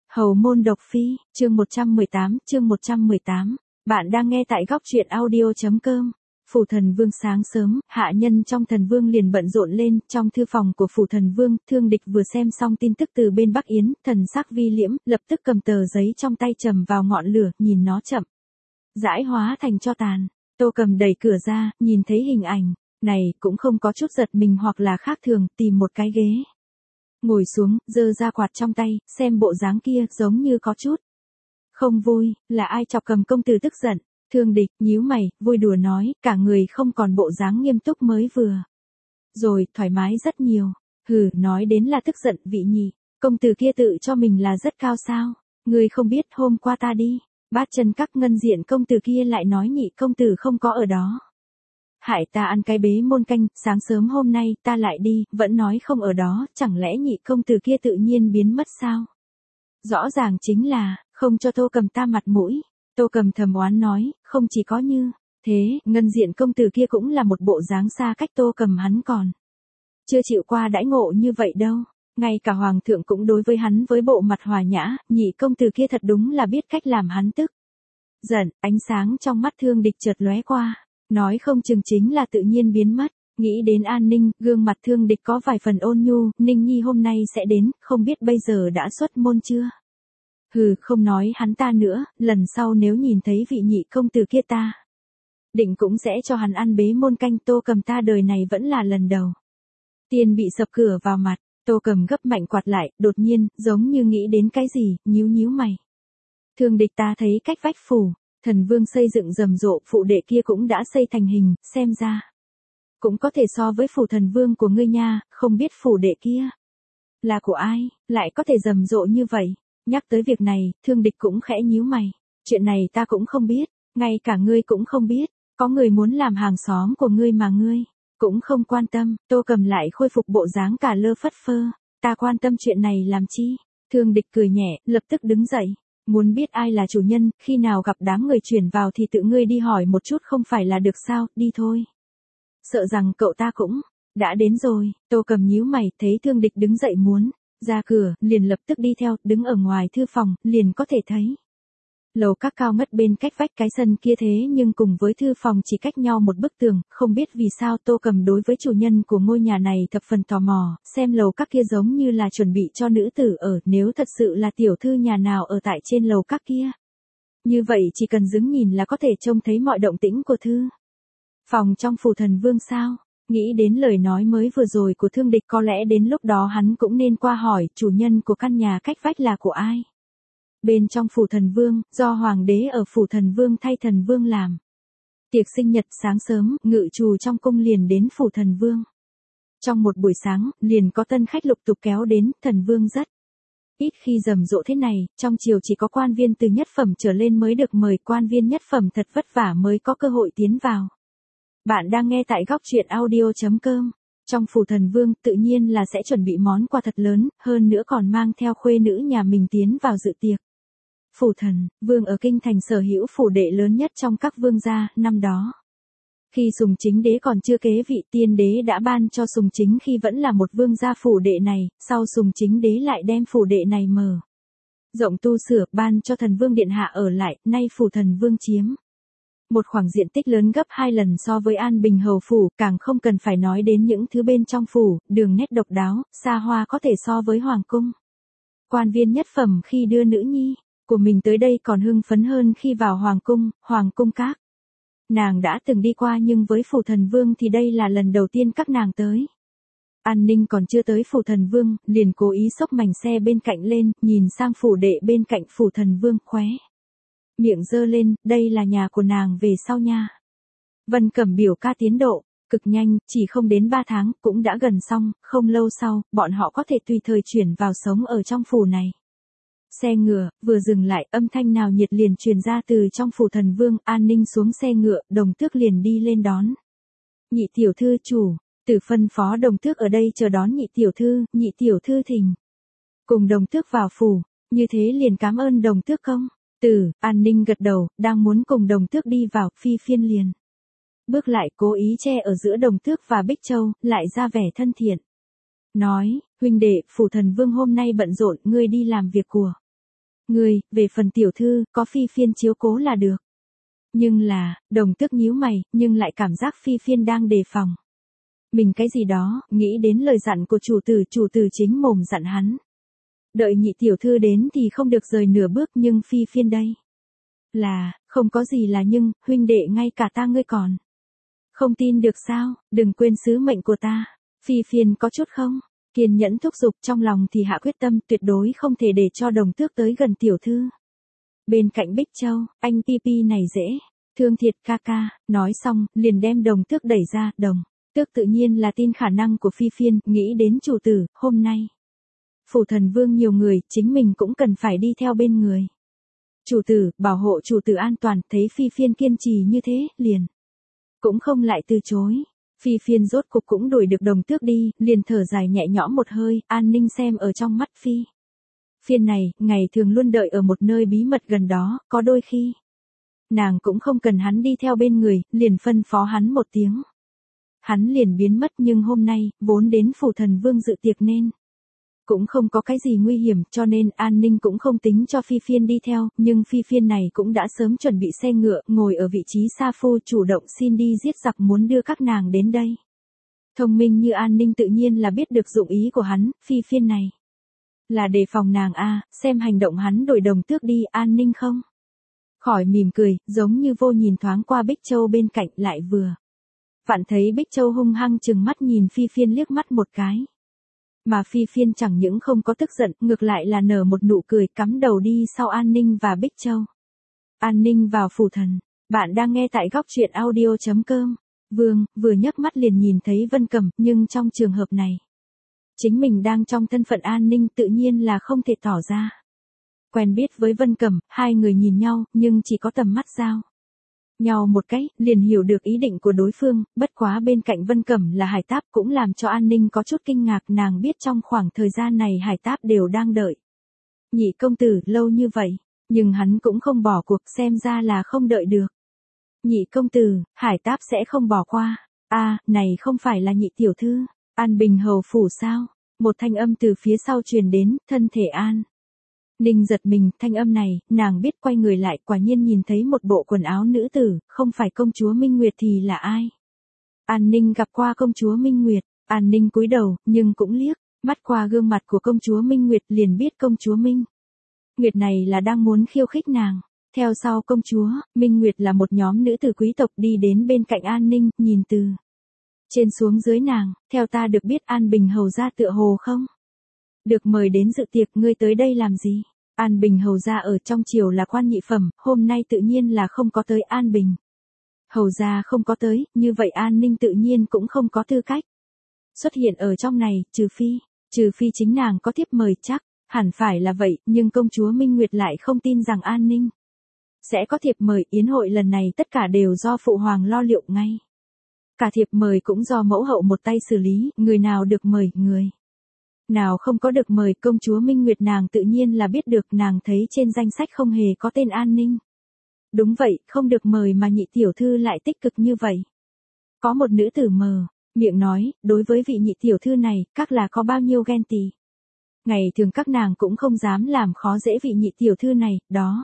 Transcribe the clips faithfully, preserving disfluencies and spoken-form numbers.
Hầu môn độc phi, chương một trăm mười tám, chương một trăm mười tám. Bạn đang nghe tại góc truyện audio.com. Phủ thần vương sáng sớm, hạ nhân trong thần vương liền bận rộn lên, trong thư phòng của phủ thần vương, Thương Địch vừa xem xong tin tức từ bên Bắc Yến, thần sắc vi liễm, lập tức cầm tờ giấy trong tay chầm vào ngọn lửa, nhìn nó chậm rãi hóa thành tro tàn. Tô Cầm đẩy cửa ra, nhìn thấy hình ảnh này, cũng không có chút giật mình hoặc là khác thường, tìm một cái ghế ngồi xuống, giơ ra quạt trong tay, xem bộ dáng kia, giống như có chút không vui, là ai chọc Cầm công tử tức giận. Thương Địch nhíu mày, vui đùa nói, cả người không còn bộ dáng nghiêm túc mới vừa rồi, thoải mái rất nhiều. Hừ, nói đến là tức giận, vị nhị công tử kia tự cho mình là rất cao sao? Ngươi không biết hôm qua ta đi Bát Chân Các, Ngân Diện công tử kia lại nói nhị công tử không có ở đó, hại ta ăn cái bế môn canh, sáng sớm hôm nay ta lại đi, vẫn nói không ở đó, chẳng lẽ nhị công tử kia tự nhiên biến mất sao? Rõ ràng chính là không cho Tô Cầm ta mặt mũi. Tô Cầm thầm oán nói, không chỉ có như thế, Ngân Diện công tử kia cũng là một bộ dáng xa cách Tô Cầm hắn còn chưa chịu qua đãi ngộ như vậy đâu. Ngay cả hoàng thượng cũng đối với hắn với bộ mặt hòa nhã, nhị công tử kia thật đúng là biết cách làm hắn tức giận. Ánh sáng trong mắt Thương Địch chợt lóe qua, nói không chừng chính là tự nhiên biến mất. Nghĩ đến An Ninh, gương mặt Thương Địch có vài phần ôn nhu, Ninh Nhi hôm nay sẽ đến, không biết bây giờ đã xuất môn chưa? Hừ, không nói hắn ta nữa, lần sau nếu nhìn thấy vị nhị công tử kia ta định cũng sẽ cho hắn ăn bế môn canh. Tô Cầm ta đời này vẫn là lần đầu tiên bị sập cửa vào mặt. Tô Cầm gấp mạnh quạt lại, đột nhiên, giống như nghĩ đến cái gì, nhíu nhíu mày. Thương Địch, ta thấy cách vách phủ thần vương xây dựng rầm rộ, phụ đệ kia cũng đã xây thành hình, xem ra cũng có thể so với phủ thần vương của ngươi nha, không biết phủ đệ kia là của ai, lại có thể rầm rộ như vậy. Nhắc tới việc này, Thương Địch cũng khẽ nhíu mày. Chuyện này ta cũng không biết, ngay cả ngươi cũng không biết, có người muốn làm hàng xóm của ngươi mà ngươi cũng không quan tâm. Tô Cầm lại khôi phục bộ dáng cả lơ phất phơ. Ta quan tâm chuyện này làm chi? Thương Địch cười nhẹ, lập tức đứng dậy. Muốn biết ai là chủ nhân, khi nào gặp đám người chuyển vào thì tự ngươi đi hỏi một chút không phải là được sao, đi thôi. Sợ rằng cậu ta cũng đã đến rồi. Tô Cầm nhíu mày, thấy Thương Địch đứng dậy muốn ra cửa, liền lập tức đi theo, đứng ở ngoài thư phòng, liền có thể thấy lầu các cao ngất bên cách vách cái sân kia, thế nhưng cùng với thư phòng chỉ cách nhau một bức tường. Không biết vì sao Tô Cầm đối với chủ nhân của ngôi nhà này thập phần tò mò, xem lầu các kia giống như là chuẩn bị cho nữ tử ở, nếu thật sự là tiểu thư nhà nào ở tại trên lầu các kia, như vậy chỉ cần đứng nhìn là có thể trông thấy mọi động tĩnh của thư phòng trong phủ thần vương sao. Nghĩ đến lời nói mới vừa rồi của Thương Địch, có lẽ đến lúc đó hắn cũng nên qua hỏi chủ nhân của căn nhà cách vách là của ai. Bên trong phủ thần vương, do hoàng đế ở phủ thần vương thay thần vương làm tiệc sinh nhật, sáng sớm, ngự trù trong cung liền đến phủ thần vương. Trong một buổi sáng, liền có tân khách lục tục kéo đến, thần vương rất ít khi rầm rộ thế này, trong triều chỉ có quan viên từ nhất phẩm trở lên mới được mời, quan viên nhất phẩm thật vất vả mới có cơ hội tiến vào. Bạn đang nghe tại góc truyện audio.com. Trong phủ thần vương, tự nhiên là sẽ chuẩn bị món quà thật lớn, hơn nữa còn mang theo khuê nữ nhà mình tiến vào dự tiệc. Phủ thần vương ở kinh thành sở hữu phủ đệ lớn nhất trong các vương gia. Năm đó, khi Sùng Chính Đế còn chưa kế vị, tiên đế đã ban cho Sùng Chính khi vẫn là một vương gia phủ đệ này, sau Sùng Chính Đế lại đem phủ đệ này mở rộng tu sửa, ban cho thần vương điện hạ ở lại, nay phủ thần vương chiếm một khoảng diện tích lớn gấp hai lần so với An Bình hầu phủ, càng không cần phải nói đến những thứ bên trong phủ, đường nét độc đáo, xa hoa có thể so với hoàng cung. Quan viên nhất phẩm khi đưa nữ nhi của mình tới đây còn hưng phấn hơn khi vào hoàng cung, hoàng cung các nàng đã từng đi qua, nhưng với phủ thần vương thì đây là lần đầu tiên các nàng tới. An Ninh còn chưa tới phủ thần vương, liền cố ý xốc mảnh xe bên cạnh lên, nhìn sang phủ đệ bên cạnh phủ thần vương, khóe miệng giơ lên, đây là nhà của nàng về sau nha. Vân Cẩm biểu ca tiến độ cực nhanh, chỉ không đến ba tháng, cũng đã gần xong, không lâu sau, bọn họ có thể tùy thời chuyển vào sống ở trong phủ này. Xe ngựa vừa dừng lại, âm thanh nào nhiệt liền truyền ra từ trong phủ thần vương. An Ninh xuống xe ngựa, Đồng Tước liền đi lên đón. Nhị tiểu thư, chủ tử phân phó Đồng Tước ở đây chờ đón nhị tiểu thư, nhị tiểu thư thỉnh cùng Đồng Tước vào phủ. Như thế liền cảm ơn Đồng Tước công tử. An Ninh gật đầu, đang muốn cùng Đồng Tước đi vào, Phi Phiên liền bước lại, cố ý che ở giữa Đồng Tước và Bích Châu, lại ra vẻ thân thiện nói, huynh đệ, phủ thần vương hôm nay bận rộn, ngươi đi làm việc của Ngươi, về phần tiểu thư, có phi phiên chiếu cố là được. Nhưng là, Đồng Tước nhíu mày, nhưng lại cảm giác phi phiên đang đề phòng. Mình cái gì đó, nghĩ đến lời dặn của chủ tử, chủ tử chính mồm dặn hắn. Đợi nhị tiểu thư đến thì không được rời nửa bước, nhưng phi phiên đây. Là, không có gì là nhưng, huynh đệ ngay cả ta ngươi còn. Không tin được sao, đừng quên sứ mệnh của ta. Phi phiên có chút không? Kiên nhẫn thúc giục, trong lòng thì hạ quyết tâm tuyệt đối không thể để cho Đồng Tước tới gần tiểu thư. Bên cạnh Bích Châu, anh Pi Pi này dễ. Thương thiệt ca ca, nói xong, liền đem Đồng Tước đẩy ra, Đồng Tước tự nhiên là tin khả năng của phi phiên, nghĩ đến chủ tử, hôm nay. Phủ Thần Vương nhiều người, chính mình cũng cần phải đi theo bên người. Chủ tử, bảo hộ chủ tử an toàn, thấy phi phiên kiên trì như thế, liền. Cũng không lại từ chối. Phi phiên rốt cục cũng đuổi được Đồng Tước đi, liền thở dài nhẹ nhõm một hơi, an ninh xem ở trong mắt phi. Phiên này, ngày thường luôn đợi ở một nơi bí mật gần đó, có đôi khi. Nàng cũng không cần hắn đi theo bên người, liền phân phó hắn một tiếng. Hắn liền biến mất, nhưng hôm nay, vốn đến Phủ Thần Vương dự tiệc nên. Cũng không có cái gì nguy hiểm, cho nên an ninh cũng không tính cho phi phiên đi theo, nhưng phi phiên này cũng đã sớm chuẩn bị xe ngựa, ngồi ở vị trí sa phu, chủ động xin đi giết giặc, muốn đưa các nàng đến đây. Thông minh như an ninh tự nhiên là biết được dụng ý của hắn, phi phiên này. Là đề phòng nàng a, xem hành động hắn đổi Đồng Tước đi, an ninh không? Khỏi mỉm cười, giống như vô nhìn thoáng qua Bích Châu bên cạnh, lại vừa. Vạn thấy Bích Châu hung hăng chừng mắt nhìn phi phiên liếc mắt một cái. Mà phi phiên chẳng những không có tức giận, ngược lại là nở một nụ cười, cắm đầu đi sau an ninh và Bích Châu. An ninh vào phủ thần. Bạn đang nghe tại góc truyện audio chấm com. Vương, vừa nhấc mắt liền nhìn thấy Vân Cẩm, nhưng trong trường hợp này. Chính mình đang trong thân phận an ninh tự nhiên là không thể tỏ ra. Quen biết với Vân Cẩm, hai người nhìn nhau, nhưng chỉ có tầm mắt giao nhau một cái, liền hiểu được ý định của đối phương, bất quá bên cạnh Vân Cẩm là Hải Táp cũng làm cho an ninh có chút kinh ngạc, nàng biết trong khoảng thời gian này Hải Táp đều đang đợi. Nhị công tử lâu như vậy, nhưng hắn cũng không bỏ cuộc, xem ra là không đợi được. Nhị công tử, Hải Táp sẽ không bỏ qua. A, này không phải là nhị tiểu thư, An Bình hầu phủ sao? Một thanh âm từ phía sau truyền đến, thân thể An Ninh giật mình, thanh âm này, nàng biết, quay người lại, quả nhiên nhìn thấy một bộ quần áo nữ tử, không phải công chúa Minh Nguyệt thì là ai? An Ninh gặp qua công chúa Minh Nguyệt, An Ninh cúi đầu, nhưng cũng liếc mắt qua gương mặt của công chúa Minh Nguyệt, liền biết công chúa Minh Nguyệt này là đang muốn khiêu khích nàng. Theo sau công chúa Minh Nguyệt là một nhóm nữ tử quý tộc đi đến bên cạnh An Ninh, nhìn từ trên xuống dưới nàng, theo ta được biết An Bình hầu gia tựa hồ không? Được mời đến dự tiệc, ngươi tới đây làm gì? An Bình hầu gia ở trong triều là quan nhị phẩm, hôm nay tự nhiên là không có tới. An Bình hầu gia không có tới, như vậy An Ninh tự nhiên cũng không có tư cách xuất hiện ở trong này, trừ phi, trừ phi chính nàng có thiếp mời, chắc hẳn phải là vậy, nhưng công chúa Minh Nguyệt lại không tin rằng An Ninh sẽ có thiệp mời. Yến hội lần này tất cả đều do phụ hoàng lo liệu ngay. Cả thiệp mời cũng do mẫu hậu một tay xử lý, người nào được mời, người nào không có được mời, công chúa Minh Nguyệt nàng tự nhiên là biết được, nàng thấy trên danh sách không hề có tên An Ninh. Đúng vậy, không được mời mà nhị tiểu thư lại tích cực như vậy. Có một nữ tử mờ miệng nói, đối với vị nhị tiểu thư này, các là có bao nhiêu ghen tị. Ngày thường các nàng cũng không dám làm khó dễ vị nhị tiểu thư này, đó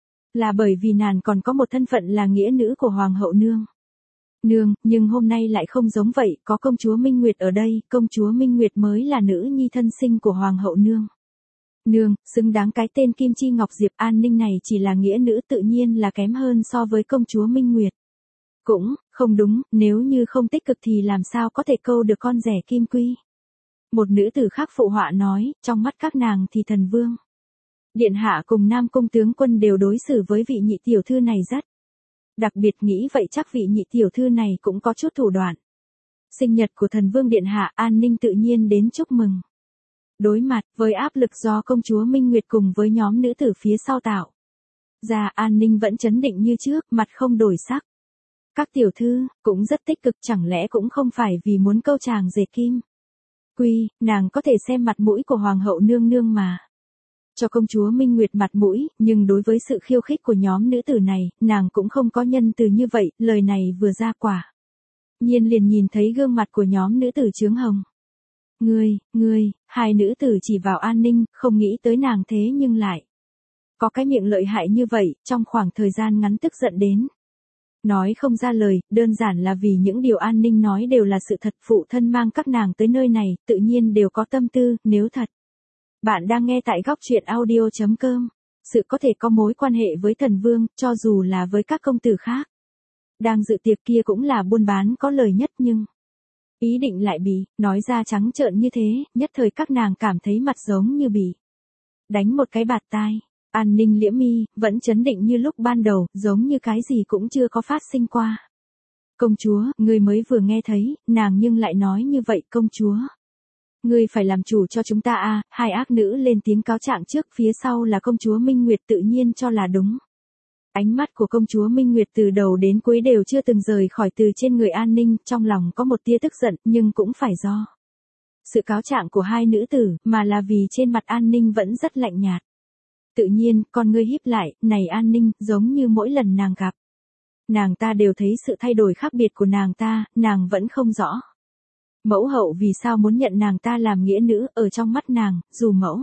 là bởi vì nàng còn có một thân phận là nghĩa nữ của hoàng hậu nương. Nương, nhưng hôm nay lại không giống vậy, có công chúa Minh Nguyệt ở đây, công chúa Minh Nguyệt mới là nữ nhi thân sinh của hoàng hậu nương. Nương, xứng đáng cái tên Kim Chi Ngọc Diệp. An Ninh này chỉ là nghĩa nữ tự nhiên là kém hơn so với công chúa Minh Nguyệt. Cũng, không đúng, nếu như không tích cực thì làm sao có thể câu được con rẻ Kim Quy. Một nữ tử khác phụ họa nói, trong mắt các nàng thì thần vương điện hạ cùng Nam Cung tướng quân đều đối xử với vị nhị tiểu thư này rất đặc biệt, nghĩ vậy chắc vị nhị tiểu thư này cũng có chút thủ đoạn. Sinh nhật của thần vương điện hạ, An Ninh tự nhiên đến chúc mừng. Đối mặt với áp lực do công chúa Minh Nguyệt cùng với nhóm nữ tử phía sau tạo ra, An Ninh vẫn trấn định như trước, mặt không đổi sắc. Các tiểu thư cũng rất tích cực, chẳng lẽ cũng không phải vì muốn câu chàng dệt Kim Quy, nàng có thể xem mặt mũi của hoàng hậu nương nương mà cho công chúa Minh Nguyệt mặt mũi, nhưng đối với sự khiêu khích của nhóm nữ tử này, nàng cũng không có nhân từ như vậy. Lời này vừa ra quả nhiên liền nhìn thấy gương mặt của nhóm nữ tử chướng hồng. Ngươi, ngươi, hai nữ tử chỉ vào An Ninh, không nghĩ tới nàng thế nhưng lại Có cái miệng lợi hại như vậy, trong khoảng thời gian ngắn tức giận đến. Nói không ra lời, đơn giản là vì những điều An Ninh nói đều là sự thật, phụ thân mang các nàng tới nơi này, tự nhiên đều có tâm tư, nếu thật. Bạn đang nghe tại góc truyện audio chấm com. Sự có thể có mối quan hệ với thần vương, cho dù là với các công tử khác. Đang dự tiệc kia cũng là buôn bán có lời nhất nhưng... Ý định lại bị, nói ra trắng trợn như thế, nhất thời các nàng cảm thấy mặt giống như bị đánh một cái bạt tai. An Ninh liễm mi, vẫn chấn định như lúc ban đầu, giống như cái gì cũng chưa có phát sinh qua. Công chúa, ngươi mới vừa nghe thấy, nàng nhưng lại nói như vậy công chúa. Ngươi phải làm chủ cho chúng ta à, hai ác nữ lên tiếng cáo trạng trước, phía sau là công chúa Minh Nguyệt tự nhiên cho là đúng. Ánh mắt của công chúa Minh Nguyệt từ đầu đến cuối đều chưa từng rời khỏi từ trên người An Ninh, trong lòng có một tia tức giận, nhưng cũng phải do sự cáo trạng của hai nữ tử, mà là vì trên mặt An Ninh vẫn rất lạnh nhạt. Tự nhiên, con ngươi híp lại, này An Ninh, giống như mỗi lần nàng gặp. Nàng ta đều thấy sự thay đổi khác biệt của nàng ta, nàng vẫn không rõ. Mẫu hậu vì sao muốn nhận nàng ta làm nghĩa nữ, ở trong mắt nàng, dù mẫu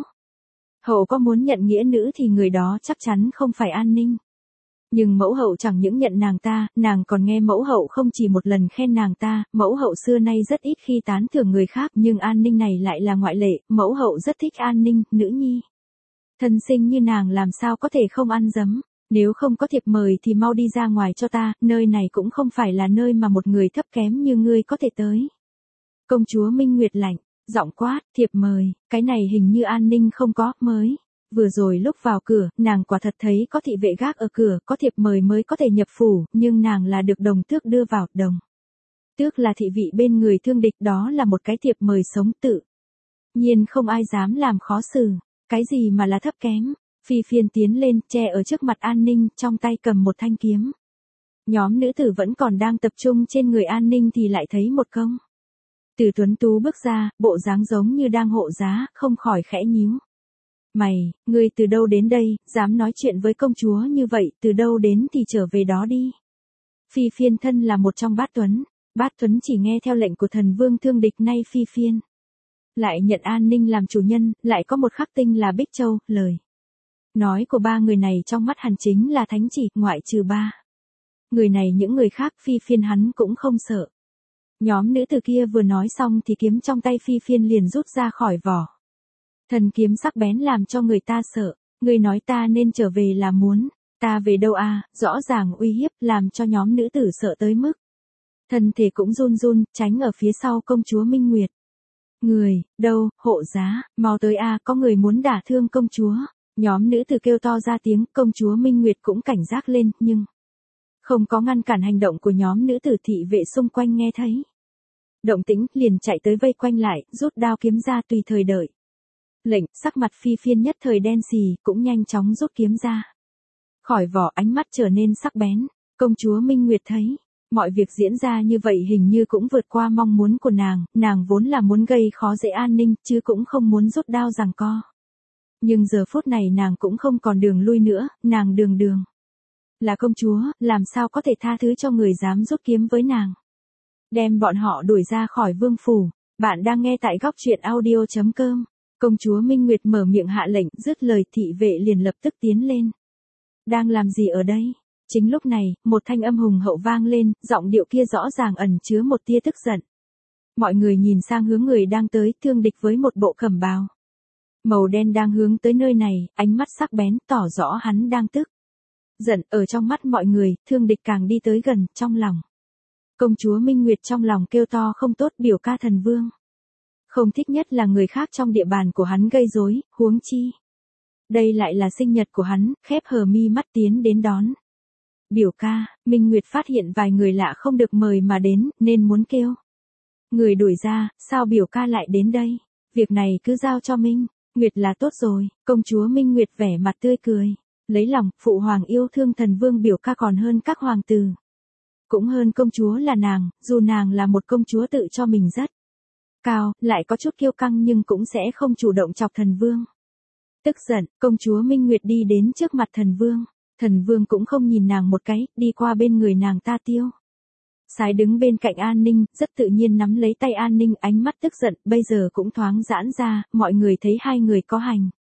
hậu có muốn nhận nghĩa nữ thì người đó chắc chắn không phải An Ninh. Nhưng mẫu hậu chẳng những nhận nàng ta, nàng còn nghe mẫu hậu không chỉ một lần khen nàng ta, mẫu hậu xưa nay rất ít khi tán thưởng người khác, nhưng An Ninh này lại là ngoại lệ, mẫu hậu rất thích An Ninh, nữ nhi. Thân sinh như nàng làm sao có thể không ăn dấm, nếu không có thiệp mời thì mau đi ra ngoài cho ta, nơi này cũng không phải là nơi mà một người thấp kém như ngươi có thể tới. Công chúa Minh Nguyệt lạnh, giọng quát, thiệp mời, cái này hình như An Ninh không có, mới. Vừa rồi lúc vào cửa, nàng quả thật thấy có thị vệ gác ở cửa, có thiệp mời mới có thể nhập phủ, nhưng nàng là được đồng tước đưa vào, đồng tước là thị vị bên người thương địch, đó là một cái thiệp mời sống tự nhiên không ai dám làm khó xử. Cái gì mà là thấp kém? Phi Phiên tiến lên, che ở trước mặt An Ninh, trong tay cầm một thanh kiếm. Nhóm nữ tử vẫn còn đang tập trung trên người An Ninh thì lại thấy một công tử tuấn tú bước ra, bộ dáng giống như đang hộ giá, không khỏi khẽ nhíu mày, ngươi từ đâu đến đây, dám nói chuyện với công chúa như vậy, từ đâu đến thì trở về đó đi. Phi Phiên thân là một trong bát tuấn, bát tuấn chỉ nghe theo lệnh của thần vương thương địch, nay Phi Phiên lại nhận An Ninh làm chủ nhân, lại có một khắc tinh là Bích Châu, lời nói của ba người này trong mắt hắn chính là thánh chỉ, ngoại trừ ba người này những người khác Phi Phiên hắn cũng không sợ. Nhóm nữ tử kia vừa nói xong thì kiếm trong tay Phi Phiên liền rút ra khỏi vỏ. Thần kiếm sắc bén làm cho người ta sợ, ngươi nói ta nên trở về là muốn, ta về đâu à, rõ ràng uy hiếp làm cho nhóm nữ tử sợ tới mức. Thân thể cũng run run, tránh ở phía sau công chúa Minh Nguyệt. Người, đâu, hộ giá, mau tới a, à, có người muốn đả thương công chúa. Nhóm nữ tử kêu to ra tiếng, công chúa Minh Nguyệt cũng cảnh giác lên, nhưng không có ngăn cản hành động của nhóm nữ tử, thị vệ xung quanh nghe thấy động tĩnh, liền chạy tới vây quanh lại, rút đao kiếm ra tùy thời đợi lệnh. Sắc mặt Phi Phiên nhất thời đen xì, cũng nhanh chóng rút kiếm ra khỏi vỏ, ánh mắt trở nên sắc bén. Công chúa Minh Nguyệt thấy mọi việc diễn ra như vậy hình như cũng vượt qua mong muốn của nàng, nàng vốn là muốn gây khó dễ An Ninh, chứ cũng không muốn rút đao giằng co. Nhưng giờ phút này nàng cũng không còn đường lui nữa, nàng đường đường là công chúa, làm sao có thể tha thứ cho người dám rút kiếm với nàng. Đem bọn họ đuổi ra khỏi vương phủ. Bạn đang nghe tại góc truyện audio chấm com. Công chúa Minh Nguyệt mở miệng hạ lệnh, dứt lời thị vệ liền lập tức tiến lên. Đang làm gì ở đây? Chính lúc này, một thanh âm hùng hậu vang lên, giọng điệu kia rõ ràng ẩn chứa một tia tức giận. Mọi người nhìn sang hướng người đang tới, thương địch với một bộ cẩm bào màu đen đang hướng tới nơi này, ánh mắt sắc bén, tỏ rõ hắn đang tức giận. Ở trong mắt mọi người, thương địch càng đi tới gần, trong lòng công chúa Minh Nguyệt trong lòng kêu to không tốt, biểu ca thần vương không thích nhất là người khác trong địa bàn của hắn gây rối, huống chi đây lại là sinh nhật của hắn, khép hờ mi mắt tiến đến đón. Biểu ca, Minh Nguyệt phát hiện vài người lạ không được mời mà đến, nên muốn kêu người đuổi ra, sao biểu ca lại đến đây? Việc này cứ giao cho Minh Nguyệt là tốt rồi. Công chúa Minh Nguyệt vẻ mặt tươi cười, lấy lòng, phụ hoàng yêu thương thần vương biểu ca còn hơn các hoàng tử. Cũng hơn công chúa là nàng, dù nàng là một công chúa tự cho mình rất cao, lại có chút kiêu căng nhưng cũng sẽ không chủ động chọc thần vương. Tức giận, công chúa Minh Nguyệt đi đến trước mặt thần vương. Thần vương cũng không nhìn nàng một cái, đi qua bên người nàng ta tiêu sái đứng bên cạnh An Ninh, rất tự nhiên nắm lấy tay An Ninh, ánh mắt tức giận, bây giờ cũng thoáng giãn ra, mọi người thấy hai người có hành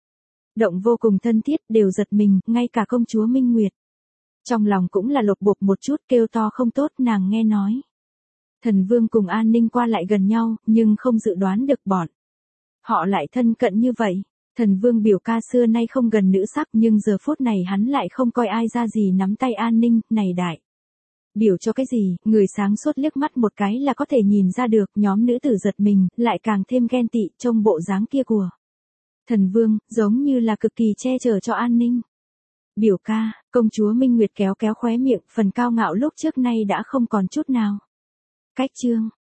động vô cùng thân thiết, đều giật mình, ngay cả công chúa Minh Nguyệt. Trong lòng cũng là lột bột một chút, kêu to không tốt, nàng nghe nói. Thần Vương cùng An Ninh qua lại gần nhau, nhưng không dự đoán được bọn họ lại thân cận như vậy. Thần Vương biểu ca xưa nay không gần nữ sắc, nhưng giờ phút này hắn lại không coi ai ra gì nắm tay An Ninh, này đại. Biểu cho cái gì, người sáng suốt liếc mắt một cái là có thể nhìn ra được, nhóm nữ tử giật mình, lại càng thêm ghen tị, trong bộ dáng kia của Thần Vương, giống như là cực kỳ che chở cho An Ninh. Biểu ca, công chúa Minh Nguyệt kéo kéo khóe miệng, phần cao ngạo lúc trước nay đã không còn chút nào. Cách chương